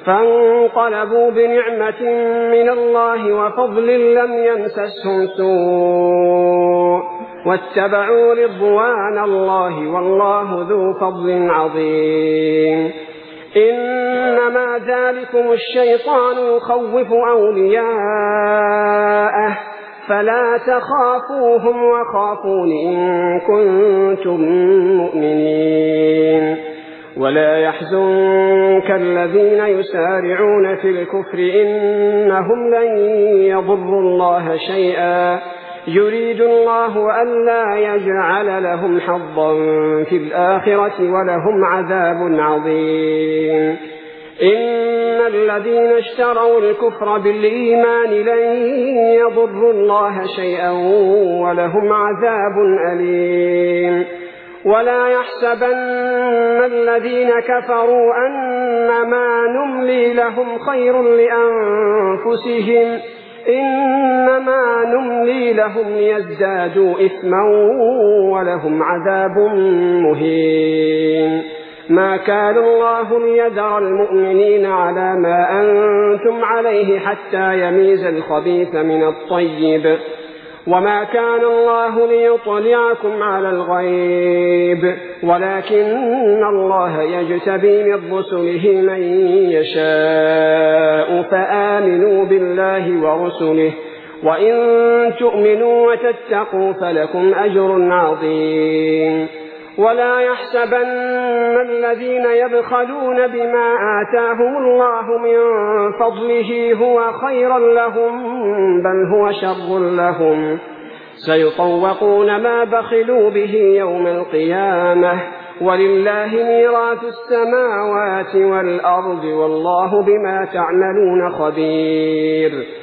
فانقلبوا بنعمة من الله وفضل لم يمسسهم سوء واتبعوا رضوان الله والله ذو فضل عظيم. إنما ذلكم الشيطان يخوف أولياءه فلا تخافوهم وخافون إن كنتم مؤمنين. ولا يحزنك الذين يسارعون في الكفر إنهم لن يضروا الله شيئا يريد الله ألا يجعل لهم حظا في الآخرة ولهم عذاب عظيم. إن الذين اشتروا الكفر بالإيمان لن يضروا الله شيئا ولهم عذاب أليم. ولا يحسبن الذين كفروا أنما نملي لهم خير لأنفسهم إنما نملي لهم ليزدادوا إثما ولهم عذاب مهين. ما كان الله ليذر المؤمنين على ما أنتم عليه حتى يميز الخبيث من الطيب وما كان الله ليطلعكم على الغيب ولكن الله يجتبي من رسله من يشاء فآمنوا بالله ورسله وإن تؤمنوا وتتقوا فلكم أجر عظيم. ولا يحسبن الذين يبخلون بما آتاهم الله من فضله هو خيرا لهم بل هو شر لهم سيطوقون ما بخلوا به يوم القيامة ولله ميراث السماوات والأرض والله بما تعملون خبير.